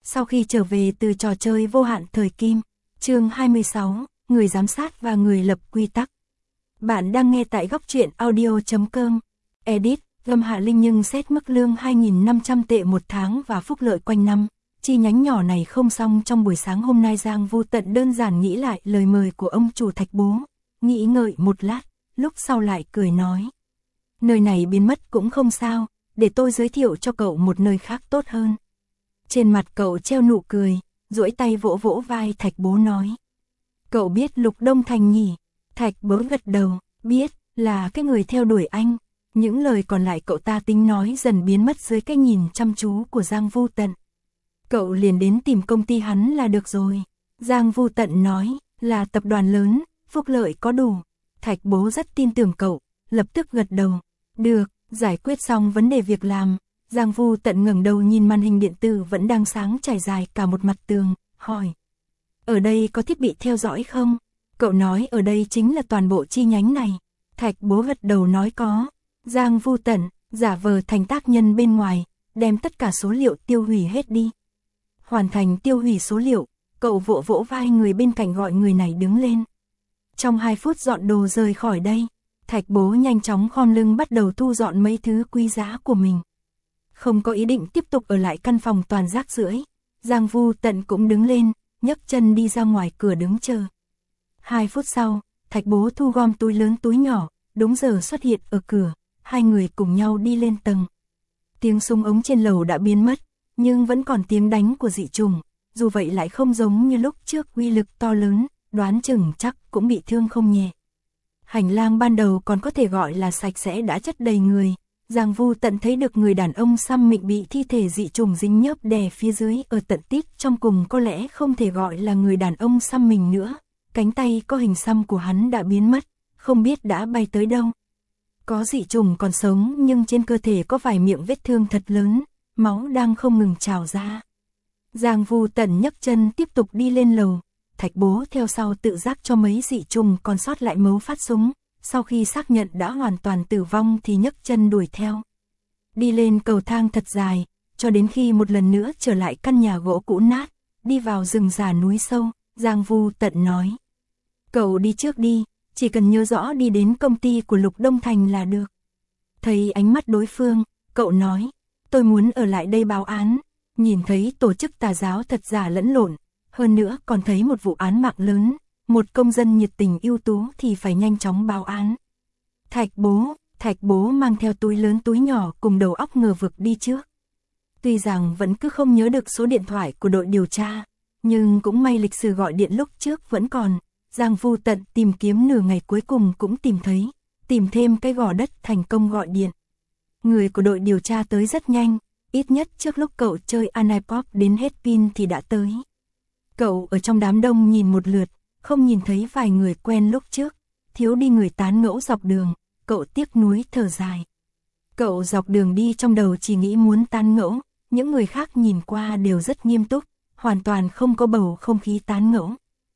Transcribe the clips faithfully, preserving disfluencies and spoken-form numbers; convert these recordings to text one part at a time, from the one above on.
Sau khi trở về từ trò chơi vô hạn thời kim, chương hai mươi sáu, người giám sát và người lập quy tắc. Bạn đang nghe tại góc truyện audio chấm com. Edit, Lâm Hạ Linh nhưng xét mức lương hai nghìn năm trăm tệ một tháng và phúc lợi quanh năm. Chi nhánh nhỏ này không xong trong buổi sáng hôm nay Giang Vu Tận đơn giản nghĩ lại lời mời của ông chủ Thạch Bố, nghĩ ngợi một lát, lúc sau lại cười nói. Nơi này biến mất cũng không sao, để tôi giới thiệu cho cậu một nơi khác tốt hơn. Trên mặt cậu treo nụ cười, duỗi tay vỗ vỗ vai Thạch Bố nói. Cậu biết Lục Đông Thành nhỉ? Thạch Bố gật đầu, biết, là cái người theo đuổi anh. Những lời còn lại cậu ta tính nói dần biến mất dưới cái nhìn chăm chú của Giang Vu Tận. Cậu liền đến tìm công ty hắn là được rồi. Giang Vu Tận nói, là tập đoàn lớn, phúc lợi có đủ. Thạch Bố rất tin tưởng cậu, lập tức gật đầu. Được, giải quyết xong vấn đề việc làm. Giang Vu Tận ngẩng đầu nhìn màn hình điện tử vẫn đang sáng trải dài cả một mặt tường, hỏi. Ở đây có thiết bị theo dõi không? Cậu nói ở đây chính là toàn bộ chi nhánh này. Thạch Bố gật đầu nói có. Giang Vu Tận, giả vờ thành tác nhân bên ngoài, đem tất cả số liệu tiêu hủy hết đi. Hoàn thành tiêu hủy số liệu, cậu vỗ vỗ vai người bên cạnh gọi người này đứng lên. Trong hai phút dọn đồ rời khỏi đây, Thạch Bố nhanh chóng khom lưng bắt đầu thu dọn mấy thứ quý giá của mình. Không có ý định tiếp tục ở lại căn phòng toàn rác rưởi. Giang Vu Tận cũng đứng lên, nhấc chân đi ra ngoài cửa đứng chờ. Hai phút sau, Thạch Bố thu gom túi lớn túi nhỏ, đúng giờ xuất hiện ở cửa, hai người cùng nhau đi lên tầng. Tiếng súng ống trên lầu đã biến mất, nhưng vẫn còn tiếng đánh của dị trùng, dù vậy lại không giống như lúc trước uy lực to lớn, đoán chừng chắc cũng bị thương không nhẹ. Hành lang ban đầu còn có thể gọi là sạch sẽ đã chất đầy người. Giang Vu Tận thấy được người đàn ông xăm mịn bị thi thể dị trùng dính nhớp đè phía dưới ở tận tít trong cùng có lẽ không thể gọi là người đàn ông xăm mình nữa. Cánh tay có hình xăm của hắn đã biến mất, không biết đã bay tới đâu. Có dị trùng còn sống nhưng trên cơ thể có vài miệng vết thương thật lớn, máu đang không ngừng trào ra. Giang Vu Tận nhấc chân tiếp tục đi lên lầu, Thạch Bố theo sau tự giác cho mấy dị trùng còn sót lại mấu phát súng. Sau khi xác nhận đã hoàn toàn tử vong thì nhấc chân đuổi theo. Đi lên cầu thang thật dài, cho đến khi một lần nữa trở lại căn nhà gỗ cũ nát, đi vào rừng già núi sâu, Giang Vu Tận nói. Cậu đi trước đi, chỉ cần nhớ rõ đi đến công ty của Lục Đông Thành là được. Thấy ánh mắt đối phương, cậu nói, tôi muốn ở lại đây báo án, nhìn thấy tổ chức tà giáo thật giả lẫn lộn, hơn nữa còn thấy một vụ án mạng lớn. Một công dân nhiệt tình ưu tú thì phải nhanh chóng báo án. Thạch Bố, Thạch Bố mang theo túi lớn túi nhỏ cùng đầu óc ngờ vực đi trước. Tuy rằng vẫn cứ không nhớ được số điện thoại của đội điều tra, nhưng cũng may lịch sử gọi điện lúc trước vẫn còn. Giang Vu Tận tìm kiếm nửa ngày cuối cùng cũng tìm thấy, tìm thêm cái gò đất thành công gọi điện. Người của đội điều tra tới rất nhanh, ít nhất trước lúc cậu chơi Anipop đến hết pin thì đã tới. Cậu ở trong đám đông nhìn một lượt, không nhìn thấy vài người quen lúc trước, thiếu đi người tán ngẫu dọc đường, cậu tiếc nuối thở dài. Cậu dọc đường đi trong đầu chỉ nghĩ muốn tán ngẫu, những người khác nhìn qua đều rất nghiêm túc, hoàn toàn không có bầu không khí tán ngẫu.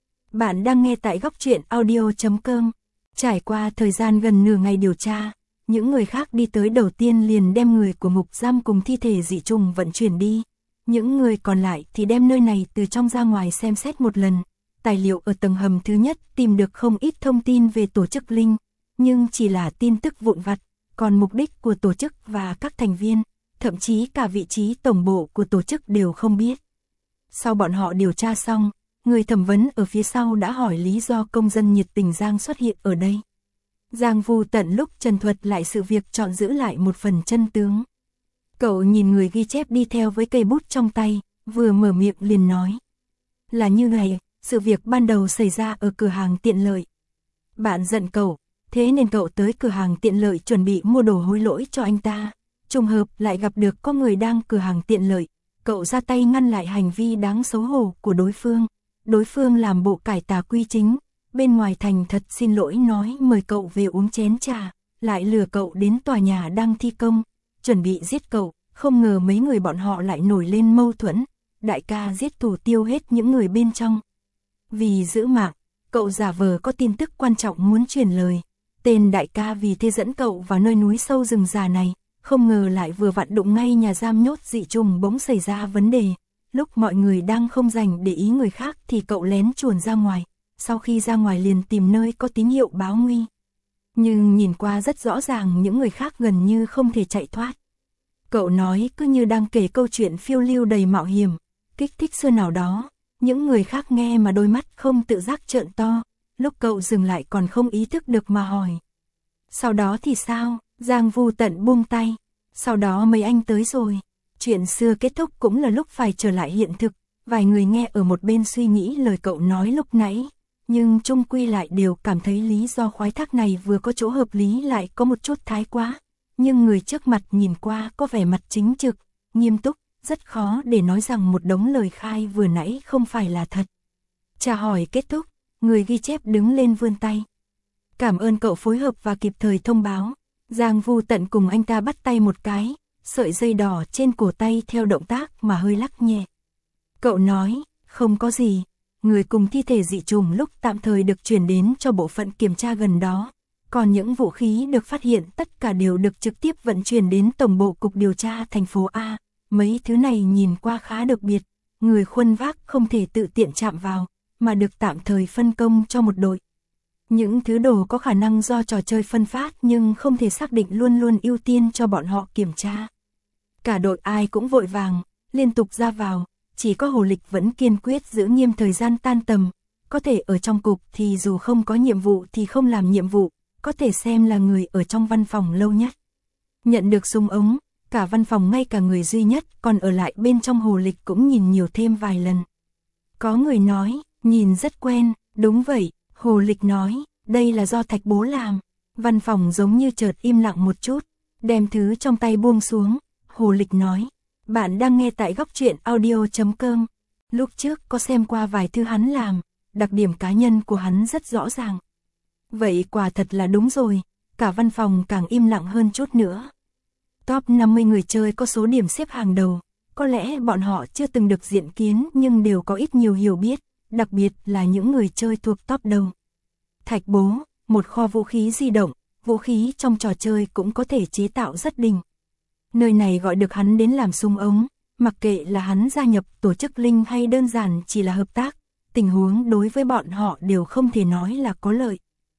Bạn đang nghe tại góc truyện audio chấm com. Trải qua thời gian gần nửa ngày điều tra, những người khác đi tới đầu tiên liền đem người của ngục giam cùng thi thể dị trùng vận chuyển đi. Những người còn lại thì đem nơi này từ trong ra ngoài xem xét một lần. Tài liệu ở tầng hầm thứ nhất tìm được không ít thông tin về tổ chức Linh, nhưng chỉ là tin tức vụn vặt, còn mục đích của tổ chức và các thành viên, thậm chí cả vị trí tổng bộ của tổ chức đều không biết. Sau bọn họ điều tra xong, người thẩm vấn ở phía sau đã hỏi lý do công dân nhiệt tình Giang xuất hiện ở đây. Giang Vu Tận lúc trần thuật lại sự việc chọn giữ lại một phần chân tướng. Cậu nhìn người ghi chép đi theo với cây bút trong tay, vừa mở miệng liền nói. Là như này. Sự việc ban đầu xảy ra ở cửa hàng tiện lợi. Bạn giận cậu, thế nên cậu tới cửa hàng tiện lợi chuẩn bị mua đồ hối lỗi cho anh ta. Trùng hợp lại gặp được có người đang cửa hàng tiện lợi. Cậu ra tay ngăn lại hành vi đáng xấu hổ của đối phương. Đối phương làm bộ cải tà quy chính. Bên ngoài thành thật xin lỗi nói mời cậu về uống chén trà. Lại lừa cậu đến tòa nhà đang thi công. Chuẩn bị giết cậu. Không ngờ mấy người bọn họ lại nổi lên mâu thuẫn. Đại ca giết thủ tiêu hết những người bên trong. Vì giữ mạng, cậu giả vờ có tin tức quan trọng muốn truyền lời. Tên đại ca vì thế dẫn cậu vào nơi núi sâu rừng già này, không ngờ lại vừa vặn đụng ngay nhà giam nhốt dị trùng bỗng xảy ra vấn đề. lúc mọi người đang không dành để ý người khác thì cậu lén chuồn ra ngoài, sau khi ra ngoài liền tìm nơi có tín hiệu báo nguy. Nhưng nhìn qua rất rõ ràng những người khác gần như không thể chạy thoát. Cậu nói cứ như đang kể câu chuyện phiêu lưu đầy mạo hiểm, kích thích xưa nào đó, những người khác nghe mà đôi mắt không tự giác trợn to, lúc cậu dừng lại còn không ý thức được mà hỏi. Sau đó thì sao? Giang Vu Tận buông tay. Sau đó mấy anh tới rồi. Chuyện xưa kết thúc cũng là lúc phải trở lại hiện thực. Vài người nghe ở một bên suy nghĩ lời cậu nói lúc nãy. Nhưng chung quy lại đều cảm thấy lý do khoái thác này vừa có chỗ hợp lý lại có một chút thái quá. Nhưng người trước mặt nhìn qua có vẻ mặt chính trực, nghiêm túc, rất khó để nói rằng một đống lời khai vừa nãy không phải là thật. Chào hỏi kết thúc, người ghi chép đứng lên vươn tay. Cảm ơn cậu phối hợp và kịp thời thông báo. Giang Vu Tận cùng anh ta bắt tay một cái, sợi dây đỏ trên cổ tay theo động tác mà hơi lắc nhẹ. Cậu nói, không có gì, người cùng thi thể dị trùng lúc tạm thời được chuyển đến cho bộ phận kiểm tra gần đó. Còn những vũ khí được phát hiện tất cả đều được trực tiếp vận chuyển đến Tổng bộ Cục Điều tra thành phố A. Mấy thứ này nhìn qua khá đặc biệt, người khuân vác không thể tự tiện chạm vào, mà được tạm thời phân công cho một đội. Những thứ đồ có khả năng do trò chơi phân phát nhưng không thể xác định luôn luôn ưu tiên cho bọn họ kiểm tra. Cả đội ai cũng vội vàng, liên tục ra vào, chỉ có Hồ Lịch vẫn kiên quyết giữ nghiêm thời gian tan tầm, có thể ở trong cục thì dù không có nhiệm vụ thì không làm nhiệm vụ, có thể xem là người ở trong văn phòng lâu nhất. Nhận được súng ống, cả văn phòng ngay cả người duy nhất còn ở lại bên trong Hồ Lịch cũng nhìn nhiều thêm vài lần. Có người nói, nhìn rất quen, đúng vậy, Hồ Lịch nói, đây là do Thạch Bố làm. Văn phòng giống như chợt im lặng một chút, đem thứ trong tay buông xuống, Hồ Lịch nói, bạn đang nghe tại góc truyện audio chấm com. Lúc trước có xem qua vài thứ hắn làm, đặc điểm cá nhân của hắn rất rõ ràng. Vậy quả thật là đúng rồi, cả văn phòng càng im lặng hơn chút nữa. Top năm mươi người chơi có số điểm xếp hàng đầu, có lẽ bọn họ chưa từng được diện kiến nhưng đều có ít nhiều hiểu biết, đặc biệt là những người chơi thuộc top đầu. Thạch Bố, một kho vũ khí di động, vũ khí trong trò chơi cũng có thể chế tạo rất đỉnh. Nơi này gọi được hắn đến làm súng ống, mặc kệ là hắn gia nhập tổ chức Linh hay đơn giản chỉ là hợp tác, tình huống đối với bọn họ đều không thể nói là có lợi.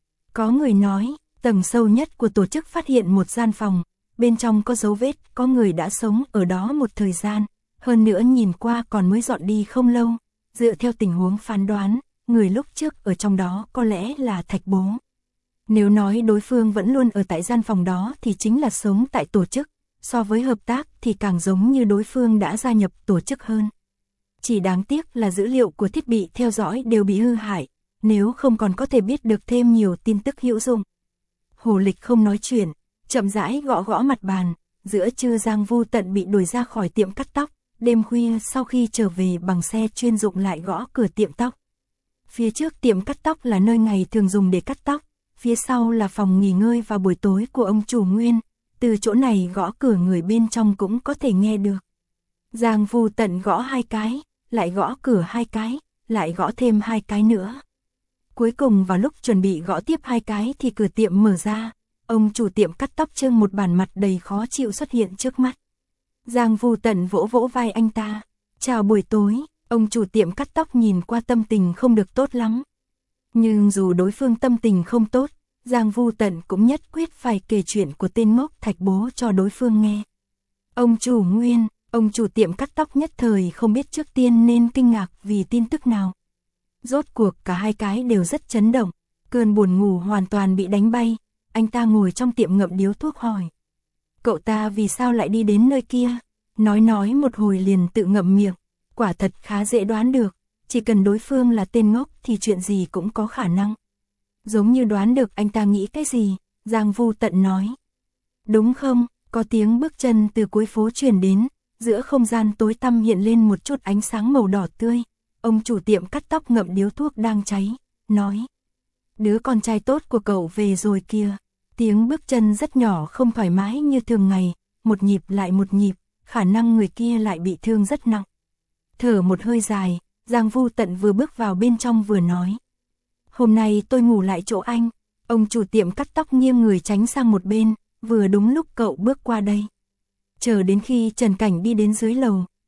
Có người nói, tầng sâu nhất của tổ chức phát hiện một gian phòng, bên trong có dấu vết, có người đã sống ở đó một thời gian, hơn nữa nhìn qua còn mới dọn đi không lâu, dựa theo tình huống phán đoán, người lúc trước ở trong đó có lẽ là Thạch Bố. Nếu nói đối phương vẫn luôn ở tại gian phòng đó thì chính là sống tại tổ chức, so với hợp tác thì càng giống như đối phương đã gia nhập tổ chức hơn. Chỉ đáng tiếc là dữ liệu của thiết bị theo dõi đều bị hư hại, nếu không còn có thể biết được thêm nhiều tin tức hữu dụng. Hồ Lịch không nói chuyện, chậm rãi gõ gõ mặt bàn, giữa trưa Giang Vu Tận bị đuổi ra khỏi tiệm cắt tóc, đêm khuya sau khi trở về bằng xe chuyên dụng lại gõ cửa tiệm tóc. Phía trước tiệm cắt tóc là nơi ngày thường dùng để cắt tóc, phía sau là phòng nghỉ ngơi vào buổi tối của ông chủ Nguyên, từ chỗ này gõ cửa người bên trong cũng có thể nghe được. Giang Vu Tận gõ hai cái, lại gõ cửa hai cái, lại gõ thêm hai cái nữa. Cuối cùng vào lúc chuẩn bị gõ tiếp hai cái thì cửa tiệm mở ra, ông chủ tiệm cắt tóc trưng một bản mặt đầy khó chịu xuất hiện trước mắt. Giang Vu Tận vỗ vỗ vai anh ta, chào buổi tối, ông chủ tiệm cắt tóc nhìn qua tâm tình không được tốt lắm. Nhưng dù đối phương tâm tình không tốt, Giang Vu Tận cũng nhất quyết phải kể chuyện của tên ngốc Thạch Bố cho đối phương nghe. Ông chủ Nguyên, ông chủ tiệm cắt tóc nhất thời không biết trước tiên nên kinh ngạc vì tin tức nào. Rốt cuộc cả hai cái đều rất chấn động, cơn buồn ngủ hoàn toàn bị đánh bay, anh ta ngồi trong tiệm ngậm điếu thuốc hỏi. Cậu ta vì sao lại đi đến nơi kia? Nói nói một hồi liền tự ngậm miệng, quả thật khá dễ đoán được, chỉ cần đối phương là tên ngốc thì chuyện gì cũng có khả năng. Giống như đoán được anh ta nghĩ cái gì, Giang Vu Tận nói. Đúng không, có tiếng bước chân từ cuối phố truyền đến, giữa không gian tối tăm hiện lên một chút ánh sáng màu đỏ tươi. Ông chủ tiệm cắt tóc ngậm điếu thuốc đang cháy, nói. Đứa con trai tốt của cậu về rồi kìa. Tiếng bước chân rất nhỏ không thoải mái như thường ngày, một nhịp lại một nhịp, khả năng người kia lại bị thương rất nặng. Thở một hơi dài, Giang Vu Tận vừa bước vào bên trong vừa nói. Hôm nay tôi ngủ lại chỗ anh. Ông chủ tiệm cắt tóc nghiêng người tránh sang một bên, vừa đúng lúc cậu bước qua đây. Chờ đến khi Trần Cảnh đi đến dưới lầu,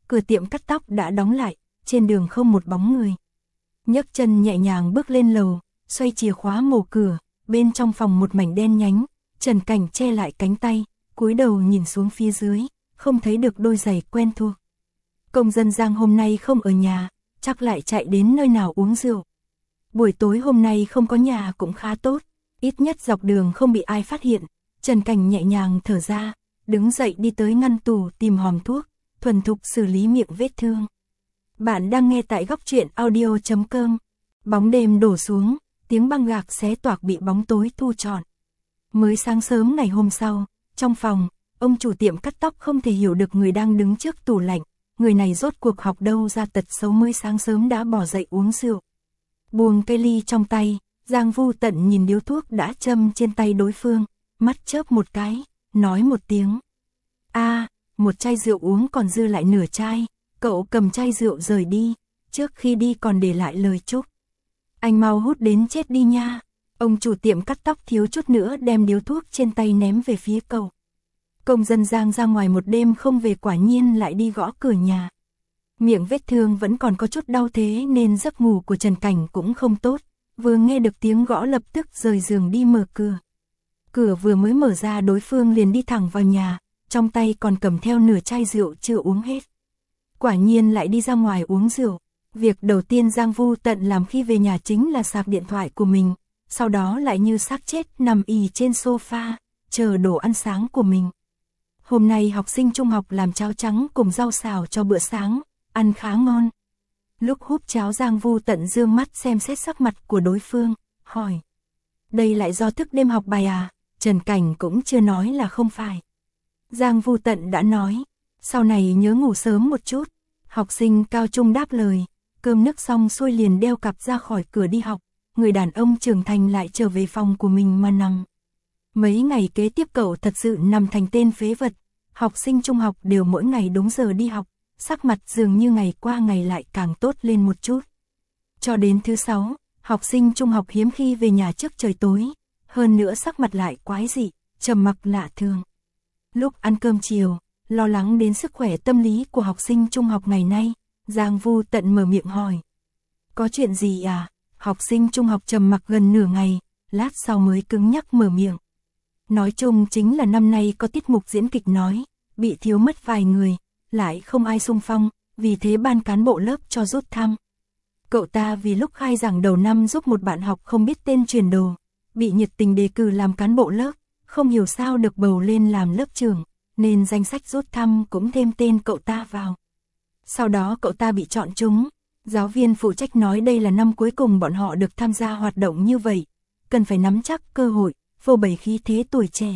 cửa tiệm cắt tóc đã đóng lại, trên đường không một bóng người. Nhấc chân nhẹ nhàng bước lên lầu, xoay chìa khóa mở cửa, bên trong phòng một mảnh đen nhánh, Trần Cảnh che lại cánh tay, cúi đầu nhìn xuống phía dưới, không thấy được đôi giày quen thuộc. Công dân Giang hôm nay không ở nhà, chắc lại chạy đến nơi nào uống rượu. Buổi tối hôm nay không có nhà cũng khá tốt, ít nhất dọc đường không bị ai phát hiện. Trần Cảnh nhẹ nhàng thở ra, đứng dậy đi tới ngăn tủ tìm hòm thuốc, thuần thục xử lý miệng vết thương. Bạn đang nghe tại góc truyện audio chấm com. Bóng đêm đổ xuống, tiếng băng gạc xé toạc bị bóng tối thu trọn. Mới sáng sớm ngày hôm sau, trong phòng, ông chủ tiệm cắt tóc không thể hiểu được người đang đứng trước tủ lạnh, người này rốt cuộc học đâu ra tật xấu mới sáng sớm đã bỏ dậy uống rượu. Buông cây ly trong tay, Giang Vu Tận nhìn điếu thuốc đã châm trên tay đối phương, mắt chớp một cái, nói một tiếng. A, à, một chai rượu uống còn dư lại nửa chai, cậu cầm chai rượu rời đi, trước khi đi còn để lại lời chúc. Anh mau hút đến chết đi nha. Ông chủ tiệm cắt tóc thiếu chút nữa đem điếu thuốc trên tay ném về phía cậu. Công dân Giang ra ngoài một đêm không về quả nhiên lại đi gõ cửa nhà. Miệng vết thương vẫn còn có chút đau thế nên giấc ngủ của Trần Cảnh cũng không tốt, vừa nghe được tiếng gõ lập tức rời giường đi mở cửa. Cửa vừa mới mở ra đối phương liền đi thẳng vào nhà, trong tay còn cầm theo nửa chai rượu chưa uống hết. Quả nhiên lại đi ra ngoài uống rượu. Việc đầu tiên Giang Vu Tận làm khi về nhà chính là sạc điện thoại của mình, sau đó lại như xác chết nằm ì trên sofa, chờ đồ ăn sáng của mình. Hôm nay học sinh trung học làm cháo trắng cùng rau xào cho bữa sáng, ăn khá ngon. Lúc húp cháo Giang Vu Tận dương mắt xem xét sắc mặt của đối phương, hỏi. Đây lại do thức đêm học bài à? Trần Cảnh cũng chưa nói là không phải. Giang Vu Tận đã nói, sau này nhớ ngủ sớm một chút. Học sinh cao trung đáp lời, cơm nước xong xuôi liền đeo cặp ra khỏi cửa đi học. Người đàn ông trưởng thành lại trở về phòng của mình mà nằm. Mấy ngày kế tiếp cậu thật sự nằm thành tên phế vật. Học sinh trung học đều mỗi ngày đúng giờ đi học, sắc mặt dường như ngày qua ngày lại càng tốt lên một chút. Cho đến thứ sáu, học sinh trung học hiếm khi về nhà trước trời tối, hơn nữa sắc mặt lại quái dị, trầm mặc lạ thường. Lúc ăn cơm chiều, lo lắng đến sức khỏe tâm lý của học sinh trung học ngày nay, Giang Vu Tận mở miệng hỏi. Có chuyện gì à? Học sinh trung học trầm mặc gần nửa ngày, lát sau mới cứng nhắc mở miệng. Nói chung chính là năm nay có tiết mục diễn kịch nói, bị thiếu mất vài người, lại không ai xung phong, vì thế ban cán bộ lớp cho rút thăm. Cậu ta vì lúc khai giảng đầu năm giúp một bạn học không biết tên truyền đồ, bị nhiệt tình đề cử làm cán bộ lớp, không hiểu sao được bầu lên làm lớp trưởng, nên danh sách rút thăm cũng thêm tên cậu ta vào. Sau đó cậu ta bị chọn trúng, giáo viên phụ trách nói đây là năm cuối cùng bọn họ được tham gia hoạt động như vậy, cần phải nắm chắc cơ hội, phô bày khí thế tuổi trẻ.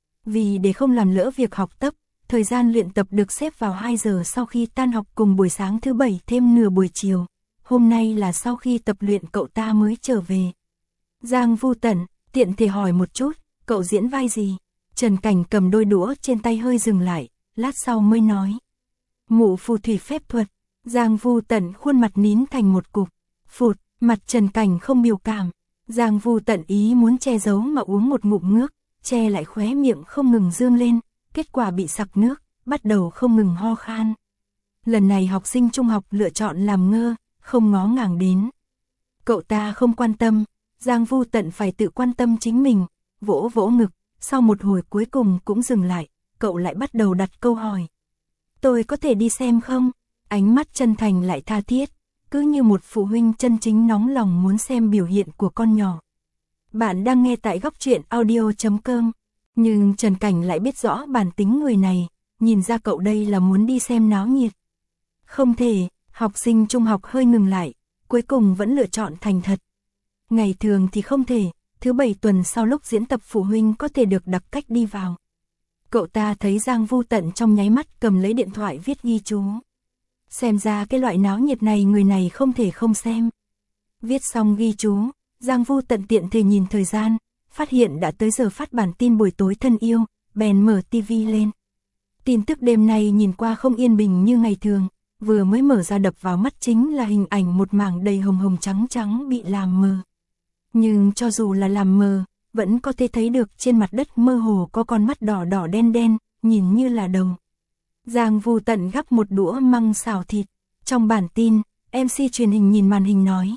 Vì để không làm lỡ việc học tập, thời gian luyện tập được xếp vào hai giờ sau khi tan học cùng buổi sáng thứ bảy thêm nửa buổi chiều. Hôm nay là sau khi tập luyện cậu ta mới trở về. Giang Vu Tận, tiện thể hỏi một chút, cậu diễn vai gì? Trần Cảnh cầm đôi đũa trên tay hơi dừng lại, lát sau mới nói. Ngũ phù thủy phép thuật. Giang Vu Tận khuôn mặt nín thành một cục. Phụt, mặt Trần Cảnh không biểu cảm. Giang Vu Tận ý muốn che giấu mà uống một ngụm nước, che lại khóe miệng không ngừng dương lên, kết quả bị sặc nước, bắt đầu không ngừng ho khan. Lần này học sinh trung học lựa chọn làm ngơ, không ngó ngàng đến. Cậu ta không quan tâm, Giang Vu Tận phải tự quan tâm chính mình, vỗ vỗ ngực, sau một hồi cuối cùng cũng dừng lại, cậu lại bắt đầu đặt câu hỏi. Tôi có thể đi xem không? Ánh mắt chân thành lại tha thiết, cứ như một phụ huynh chân chính nóng lòng muốn xem biểu hiện của con nhỏ. Bạn đang nghe tại góc truyện audio chấm com, nhưng Trần Cảnh lại biết rõ bản tính người này, nhìn ra cậu đây là muốn đi xem náo nhiệt. Không thể, học sinh trung học hơi ngừng lại, cuối cùng vẫn lựa chọn thành thật. Ngày thường thì không thể, thứ bảy tuần sau lúc diễn tập phụ huynh có thể được đặc cách đi vào. Cậu ta thấy Giang Vu Tận trong nháy mắt cầm lấy điện thoại viết ghi chú. Xem ra cái loại náo nhiệt này người này không thể không xem. Viết xong ghi chú, Giang Vu Tận tiện thể nhìn thời gian, phát hiện đã tới giờ phát bản tin buổi tối thân yêu, bèn mở tivi lên. Tin tức đêm nay nhìn qua không yên bình như ngày thường, vừa mới mở ra đập vào mắt chính là hình ảnh một mảng đầy hồng hồng trắng trắng bị làm mờ. Nhưng cho dù là làm mờ, vẫn có thể thấy được trên mặt đất mơ hồ có con mắt đỏ đỏ đen đen, nhìn như là đầu. Giang Vu Tận gắp một đũa măng xào thịt. Trong bản tin, em xê truyền hình nhìn màn hình nói.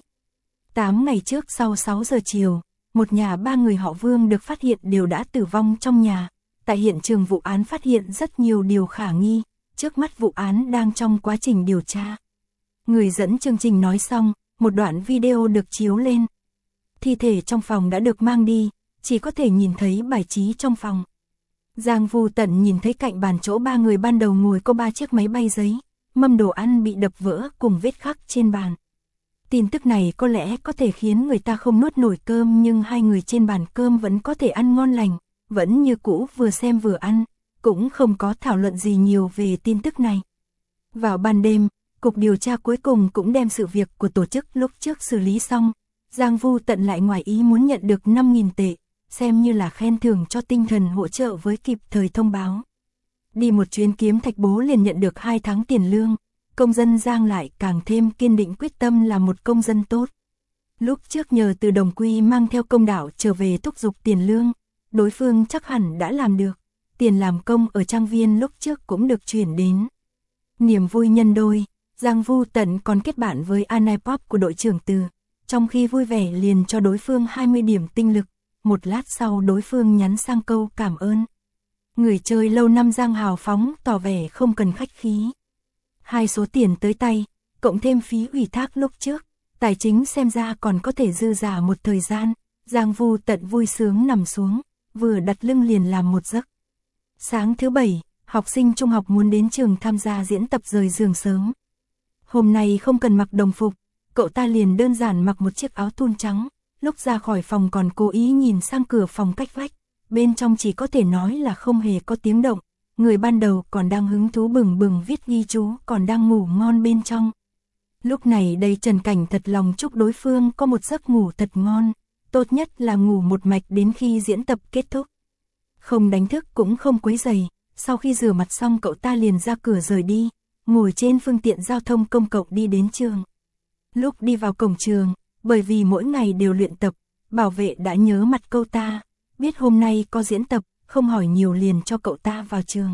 tám ngày trước sau sáu giờ chiều, một nhà ba người họ Vương được phát hiện đều đã tử vong trong nhà. Tại hiện trường vụ án phát hiện rất nhiều điều khả nghi, trước mắt vụ án đang trong quá trình điều tra. Người dẫn chương trình nói xong, một đoạn video được chiếu lên. Thi thể trong phòng đã được mang đi, chỉ có thể nhìn thấy bài trí trong phòng. Giang Vu Tận nhìn thấy cạnh bàn chỗ ba người ban đầu ngồi có ba chiếc máy bay giấy, mâm đồ ăn bị đập vỡ cùng vết khắc trên bàn. Tin tức này có lẽ có thể khiến người ta không nuốt nổi cơm, nhưng hai người trên bàn cơm vẫn có thể ăn ngon lành, vẫn như cũ vừa xem vừa ăn, cũng không có thảo luận gì nhiều về tin tức này. Vào ban đêm, cục điều tra cuối cùng cũng đem sự việc của tổ chức lúc trước xử lý xong. Giang Vu Tận lại ngoài ý muốn nhận được năm nghìn tệ, xem như là khen thưởng cho tinh thần hỗ trợ với kịp thời thông báo. Đi một chuyến kiếm thạch bố liền nhận được hai tháng tiền lương, công dân Giang lại càng thêm kiên định quyết tâm là một công dân tốt. Lúc trước nhờ Từ Đồng Quy mang theo công đảo trở về thúc giục tiền lương, đối phương chắc hẳn đã làm được, tiền làm công ở trang viên lúc trước cũng được chuyển đến. Niềm vui nhân đôi, Giang Vu Tận còn kết bạn với Anipop của đội trưởng Từ, trong khi vui vẻ liền cho đối phương hai mươi điểm tinh lực, một lát sau đối phương nhắn sang câu cảm ơn. Người chơi lâu năm Giang hào phóng tỏ vẻ không cần khách khí. Hai số tiền tới tay, cộng thêm phí ủy thác lúc trước, tài chính xem ra còn có thể dư giả một thời gian. Giang Vu Tận vui sướng nằm xuống, vừa đặt lưng liền làm một giấc. Sáng thứ bảy, học sinh trung học muốn đến trường tham gia diễn tập rời giường sớm. Hôm nay không cần mặc đồng phục, cậu ta liền đơn giản mặc một chiếc áo thun trắng, lúc ra khỏi phòng còn cố ý nhìn sang cửa phòng cách vách, bên trong chỉ có thể nói là không hề có tiếng động, người ban đầu còn đang hứng thú bừng bừng viết ghi chú còn đang ngủ ngon bên trong. Lúc này đây Trần Cảnh thật lòng chúc đối phương có một giấc ngủ thật ngon, tốt nhất là ngủ một mạch đến khi diễn tập kết thúc. Không đánh thức cũng không quấy rầy, sau khi rửa mặt xong cậu ta liền ra cửa rời đi, ngồi trên phương tiện giao thông công cộng đi đến trường. Lúc đi vào cổng trường, bởi vì mỗi ngày đều luyện tập, bảo vệ đã nhớ mặt cậu ta, biết hôm nay có diễn tập, không hỏi nhiều liền cho cậu ta vào trường.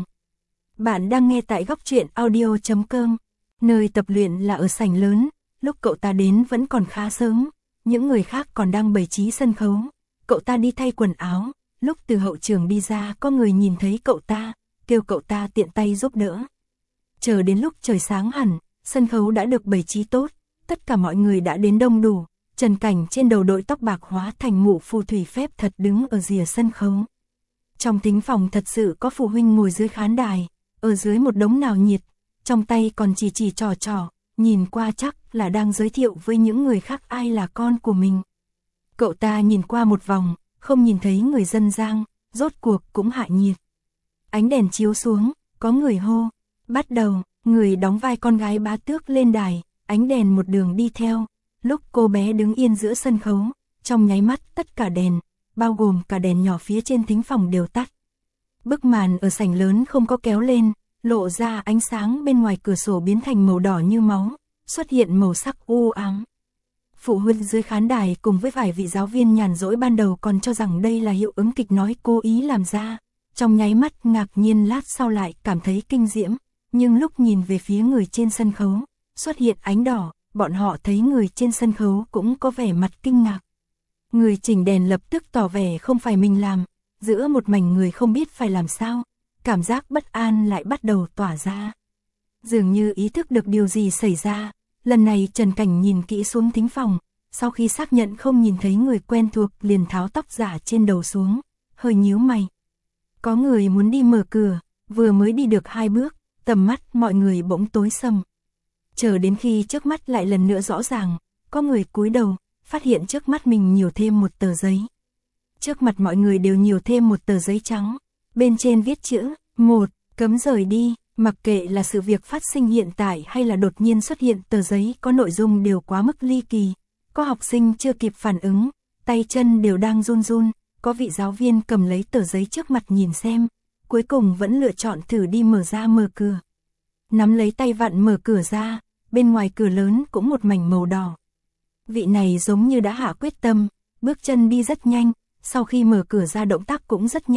Bạn đang nghe tại góc truyện audio chấm com, nơi tập luyện là ở sảnh lớn, lúc cậu ta đến vẫn còn khá sớm, những người khác còn đang bày trí sân khấu, cậu ta đi thay quần áo, lúc từ hậu trường đi ra có người nhìn thấy cậu ta, kêu cậu ta tiện tay giúp đỡ. Chờ đến lúc trời sáng hẳn, sân khấu đã được bày trí tốt, tất cả mọi người đã đến đông đủ, Trần Cảnh trên đầu đội tóc bạc hóa thành mụ phù thủy phép thật đứng ở rìa sân khấu. Trong thính phòng thật sự có phụ huynh ngồi dưới khán đài, ở dưới một đống nào nhiệt, trong tay còn chỉ chỉ trò trò, nhìn qua chắc là đang giới thiệu với những người khác ai là con của mình. Cậu ta nhìn qua một vòng, không nhìn thấy người dân Giang, rốt cuộc cũng hạ nhiệt. Ánh đèn chiếu xuống, có người hô, bắt đầu, người đóng vai con gái bá tước lên đài, ánh đèn một đường đi theo, lúc cô bé đứng yên giữa sân khấu, trong nháy mắt tất cả đèn, bao gồm cả đèn nhỏ phía trên thính phòng đều tắt. Bức màn ở sảnh lớn không có kéo lên, lộ ra ánh sáng bên ngoài cửa sổ biến thành màu đỏ như máu, xuất hiện màu sắc u ám. Phụ huynh dưới khán đài cùng với vài vị giáo viên nhàn rỗi ban đầu còn cho rằng đây là hiệu ứng kịch nói cố ý làm ra, trong nháy mắt ngạc nhiên lát sau lại cảm thấy kinh diễm, nhưng lúc nhìn về phía người trên sân khấu, xuất hiện ánh đỏ, bọn họ thấy người trên sân khấu cũng có vẻ mặt kinh ngạc. Người chỉnh đèn lập tức tỏ vẻ không phải mình làm, giữa một mảnh người không biết phải làm sao, cảm giác bất an lại bắt đầu tỏa ra. Dường như ý thức được điều gì xảy ra, lần này Trần Cảnh nhìn kỹ xuống thính phòng, sau khi xác nhận không nhìn thấy người quen thuộc liền tháo tóc giả trên đầu xuống, hơi nhíu mày. Có người muốn đi mở cửa, vừa mới đi được hai bước, tầm mắt mọi người bỗng tối sầm. Chờ đến khi trước mắt lại lần nữa rõ ràng, có người cúi đầu, phát hiện trước mắt mình nhiều thêm một tờ giấy. Trước mặt mọi người đều nhiều thêm một tờ giấy trắng, bên trên viết chữ, một, cấm rời đi, mặc kệ là sự việc phát sinh hiện tại hay là đột nhiên xuất hiện tờ giấy có nội dung đều quá mức ly kỳ. Có học sinh chưa kịp phản ứng, tay chân đều đang run run, có vị giáo viên cầm lấy tờ giấy trước mặt nhìn xem, cuối cùng vẫn lựa chọn thử đi mở ra mở cửa. Nắm lấy tay vặn mở cửa ra, bên ngoài cửa lớn cũng một mảnh màu đỏ. Vị này giống như đã hạ quyết tâm, bước chân đi rất nhanh, sau khi mở cửa ra động tác cũng rất nhanh,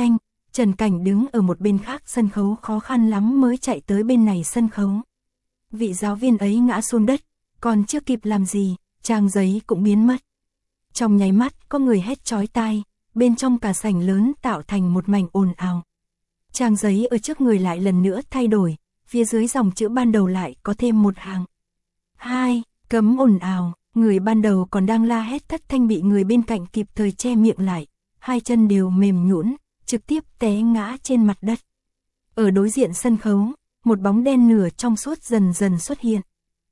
Trần Cảnh đứng ở một bên khác sân khấu khó khăn lắm mới chạy tới bên này sân khấu. Vị giáo viên ấy ngã xuống đất, còn chưa kịp làm gì, trang giấy cũng biến mất. Trong nháy mắt có người hét chói tai, bên trong cả sảnh lớn tạo thành một mảnh ồn ào. Trang giấy ở trước người lại lần nữa thay đổi, phía dưới dòng chữ ban đầu lại có thêm một hàng. Hai, cấm ồn ào, người ban đầu còn đang la hét thất thanh bị người bên cạnh kịp thời che miệng lại, hai chân đều mềm nhũn, trực tiếp té ngã trên mặt đất. Ở đối diện sân khấu, một bóng đen nửa trong suốt dần dần xuất hiện.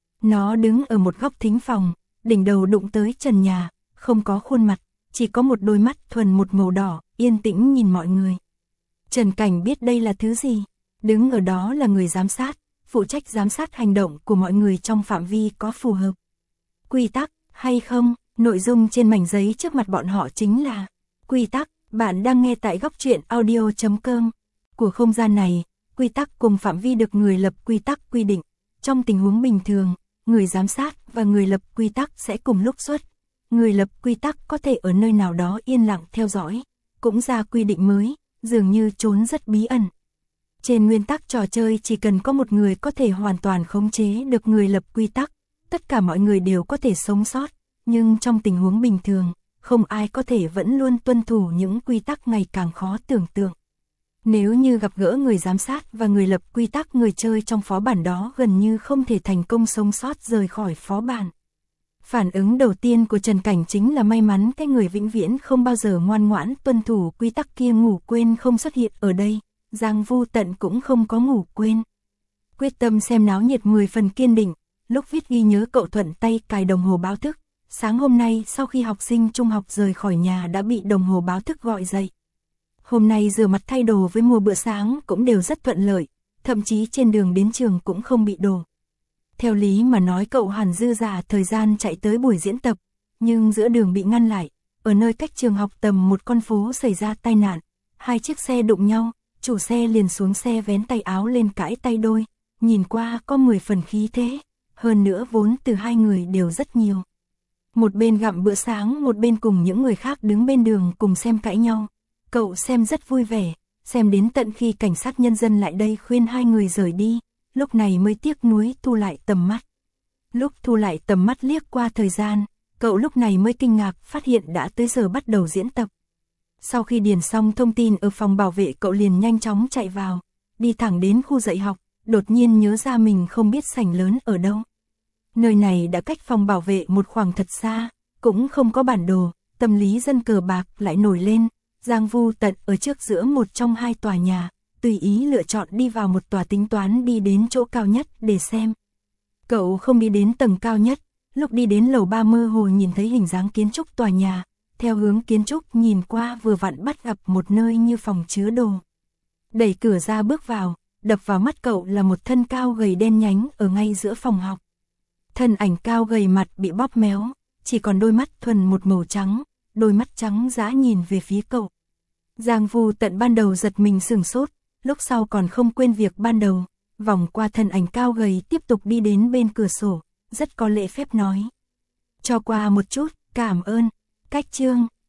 Nó đứng ở một góc thính phòng, đỉnh đầu đụng tới trần nhà, không có khuôn mặt, chỉ có một đôi mắt thuần một màu đỏ, yên tĩnh nhìn mọi người. Trần Cảnh biết đây là thứ gì, đứng ở đó là người giám sát, phụ trách giám sát hành động của mọi người trong phạm vi có phù hợp quy tắc hay không. Nội dung trên mảnh giấy trước mặt bọn họ chính là quy tắc. Bạn đang nghe tại góc truyện audio chấm com. Của không gian này, quy tắc cùng phạm vi được người lập quy tắc quy định. Trong tình huống bình thường, người giám sát và người lập quy tắc sẽ cùng lúc xuất. Người lập quy tắc có thể ở nơi nào đó yên lặng theo dõi, cũng ra quy định mới, dường như trốn rất bí ẩn. Trên nguyên tắc trò chơi chỉ cần có một người có thể hoàn toàn khống chế được người lập quy tắc, tất cả mọi người đều có thể sống sót, nhưng trong tình huống bình thường, không ai có thể vẫn luôn tuân thủ những quy tắc ngày càng khó tưởng tượng. Nếu như gặp gỡ người giám sát và người lập quy tắc, người chơi trong phó bản đó gần như không thể thành công sống sót rời khỏi phó bản. Phản ứng đầu tiên của Trần Cảnh chính là may mắn cái người vĩnh viễn không bao giờ ngoan ngoãn tuân thủ quy tắc kia ngủ quên không xuất hiện ở đây. Giang Vu Tận cũng không có ngủ quên. Quyết tâm xem náo nhiệt mười phần kiên định, lúc viết ghi nhớ cậu thuận tay cài đồng hồ báo thức. Sáng hôm nay sau khi học sinh trung học rời khỏi nhà đã bị đồng hồ báo thức gọi dậy. Hôm nay rửa mặt thay đồ với mua bữa sáng cũng đều rất thuận lợi, thậm chí trên đường đến trường cũng không bị đổ. Theo lý mà nói cậu hẳn dư dả thời gian chạy tới buổi diễn tập, nhưng giữa đường bị ngăn lại, ở nơi cách trường học tầm một con phố xảy ra tai nạn, hai chiếc xe đụng nhau, chủ xe liền xuống xe vén tay áo lên cãi tay đôi, nhìn qua có mười phần khí thế, hơn nữa vốn từ hai người đều rất nhiều. Một bên gặm bữa sáng, một bên cùng những người khác đứng bên đường cùng xem cãi nhau. Cậu xem rất vui vẻ, xem đến tận khi cảnh sát nhân dân lại đây khuyên hai người rời đi, lúc này mới tiếc nuối thu lại tầm mắt. Lúc thu lại tầm mắt liếc qua thời gian, cậu lúc này mới kinh ngạc phát hiện đã tới giờ bắt đầu diễn tập. Sau khi điền xong thông tin ở phòng bảo vệ, cậu liền nhanh chóng chạy vào, đi thẳng đến khu dạy học, đột nhiên nhớ ra mình không biết sảnh lớn ở đâu. Nơi này đã cách phòng bảo vệ một khoảng thật xa, cũng không có bản đồ, tâm lý dân cờ bạc lại nổi lên. Giang Vu Tận ở trước giữa một trong hai tòa nhà, tùy ý lựa chọn đi vào một tòa, tính toán đi đến chỗ cao nhất để xem. Cậu không đi đến tầng cao nhất, lúc đi đến lầu ba mơ hồ nhìn thấy hình dáng kiến trúc tòa nhà, theo hướng kiến trúc nhìn qua vừa vặn bắt gặp một nơi như phòng chứa đồ. Đẩy cửa ra bước vào, đập vào mắt cậu là một thân cao gầy đen nhánh ở ngay giữa phòng học. Thân ảnh cao gầy mặt bị bóp méo, chỉ còn đôi mắt thuần một màu trắng, đôi mắt trắng dã nhìn về phía cậu. Giang Vu Tận ban đầu giật mình sửng sốt, lúc sau còn không quên việc ban đầu, vòng qua thân ảnh cao gầy tiếp tục đi đến bên cửa sổ, rất có lễ phép nói. Cho qua một chút, cảm ơn. Cách chương